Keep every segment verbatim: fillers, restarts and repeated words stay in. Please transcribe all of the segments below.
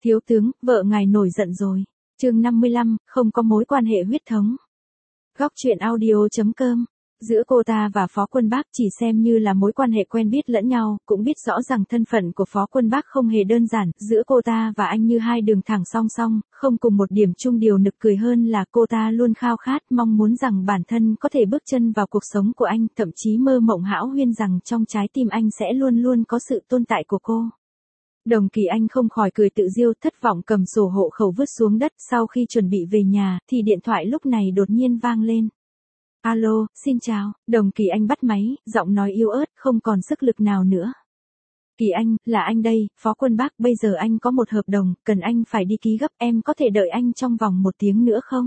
Thiếu tướng, vợ ngài nổi giận rồi. Chương năm mươi lăm, không có mối quan hệ huyết thống. Góc truyện audio chấm com. Giữa cô ta và Phó Quân Bác chỉ xem như là mối quan hệ quen biết lẫn nhau, cũng biết rõ rằng thân phận của Phó Quân Bác không hề đơn giản, giữa cô ta và anh như hai đường thẳng song song, không cùng một điểm chung. Điều nực cười hơn là cô ta luôn khao khát, mong muốn rằng bản thân có thể bước chân vào cuộc sống của anh, thậm chí mơ mộng hão huyên rằng trong trái tim anh sẽ luôn luôn có sự tồn tại của cô. Đồng Kỳ Anh không khỏi cười tự diêu, thất vọng cầm sổ hộ khẩu vứt xuống đất. Sau khi chuẩn bị về nhà, thì điện thoại lúc này đột nhiên vang lên. Alo, xin chào. Đồng Kỳ Anh bắt máy, giọng nói yếu ớt, không còn sức lực nào nữa. Kỳ Anh, là anh đây, Phó Quân Bác, bây giờ anh có một hợp đồng, cần anh phải đi ký gấp, em có thể đợi anh trong vòng một tiếng nữa không?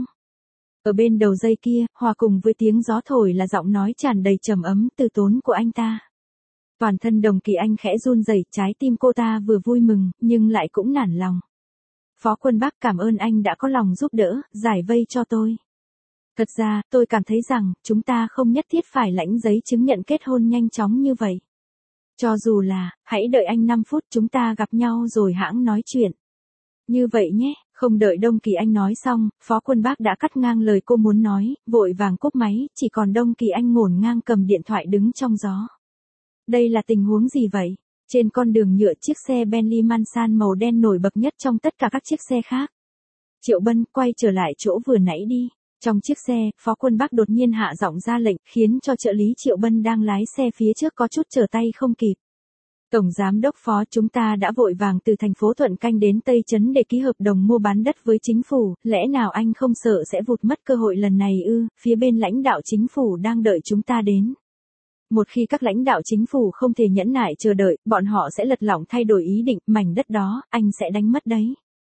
Ở bên đầu dây kia, hòa cùng với tiếng gió thổi là giọng nói tràn đầy trầm ấm, từ tốn của anh ta. Toàn thân Đồng Kỳ Anh khẽ run rẩy, trái tim cô ta vừa vui mừng, nhưng lại cũng nản lòng. Phó Quân Bác, cảm ơn anh đã có lòng giúp đỡ, giải vây cho tôi. Thật ra, tôi cảm thấy rằng, chúng ta không nhất thiết phải lãnh giấy chứng nhận kết hôn nhanh chóng như vậy. Cho dù là, hãy đợi anh năm phút, chúng ta gặp nhau rồi hãng nói chuyện. Như vậy nhé. Không đợi Đồng Kỳ Anh nói xong, Phó Quân Bác đã cắt ngang lời cô muốn nói, vội vàng cúp máy, chỉ còn Đồng Kỳ Anh ngổn ngang cầm điện thoại đứng trong gió. Đây là tình huống gì vậy? Trên con đường nhựa, chiếc xe Bentley Mansan màu đen nổi bật nhất trong tất cả các chiếc xe khác. Triệu Bân, quay trở lại chỗ vừa nãy đi. Trong chiếc xe, Phó Quân Bác đột nhiên hạ giọng ra lệnh, khiến cho trợ lý Triệu Bân đang lái xe phía trước có chút trở tay không kịp. Tổng Giám đốc Phó, chúng ta đã vội vàng từ thành phố Thuận Canh đến Tây Trấn để ký hợp đồng mua bán đất với chính phủ, lẽ nào anh không sợ sẽ vụt mất cơ hội lần này ư? Phía bên lãnh đạo chính phủ đang đợi chúng ta đến. Một khi các lãnh đạo chính phủ không thể nhẫn nại chờ đợi, bọn họ sẽ lật lọng thay đổi ý định, mảnh đất đó, anh sẽ đánh mất đấy.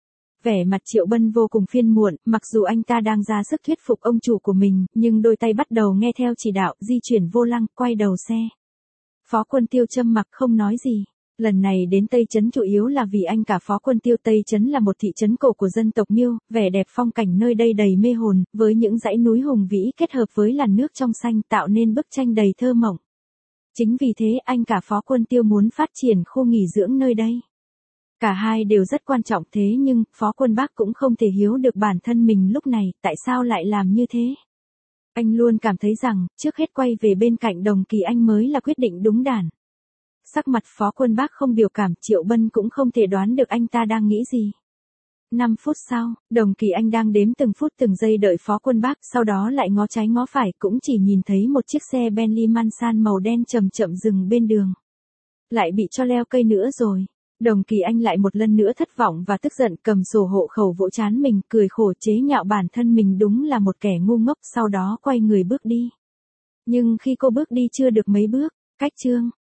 Vẻ mặt Triệu Bân vô cùng phiền muộn, mặc dù anh ta đang ra sức thuyết phục ông chủ của mình, nhưng đôi tay bắt đầu nghe theo chỉ đạo, di chuyển vô lăng, quay đầu xe. Phó Quân Tiêu trầm mặc không nói gì. Lần này đến Tây Trấn chủ yếu là vì anh cả Phó Quân Tiêu. Tây Trấn là một thị trấn cổ của dân tộc Miêu, vẻ đẹp phong cảnh nơi đây đầy mê hồn, với những dãy núi hùng vĩ kết hợp với làn nước trong xanh tạo nên bức tranh đầy thơ mộng. Chính vì thế anh cả Phó Quân Tiêu muốn phát triển khu nghỉ dưỡng nơi đây. Cả hai đều rất quan trọng, thế nhưng Phó Quân Bác cũng không thể hiểu được bản thân mình lúc này, tại sao lại làm như thế. Anh luôn cảm thấy rằng, trước hết quay về bên cạnh Đồng Kỳ Anh mới là quyết định đúng đắn. Sắc mặt Phó Quân Bác không biểu cảm, Triệu Bân cũng không thể đoán được anh ta đang nghĩ gì. năm phút sau, Đồng Kỳ Anh đang đếm từng phút từng giây đợi Phó Quân Bác, sau đó lại ngó trái ngó phải, cũng chỉ nhìn thấy một chiếc xe Bentley Mansan màu đen chậm chậm dừng bên đường. Lại bị cho leo cây nữa rồi. Đồng Kỳ Anh lại một lần nữa thất vọng và tức giận, cầm sổ hộ khẩu vỗ trán mình, cười khổ chế nhạo bản thân mình đúng là một kẻ ngu ngốc, sau đó quay người bước đi. Nhưng khi cô bước đi chưa được mấy bước, cách chương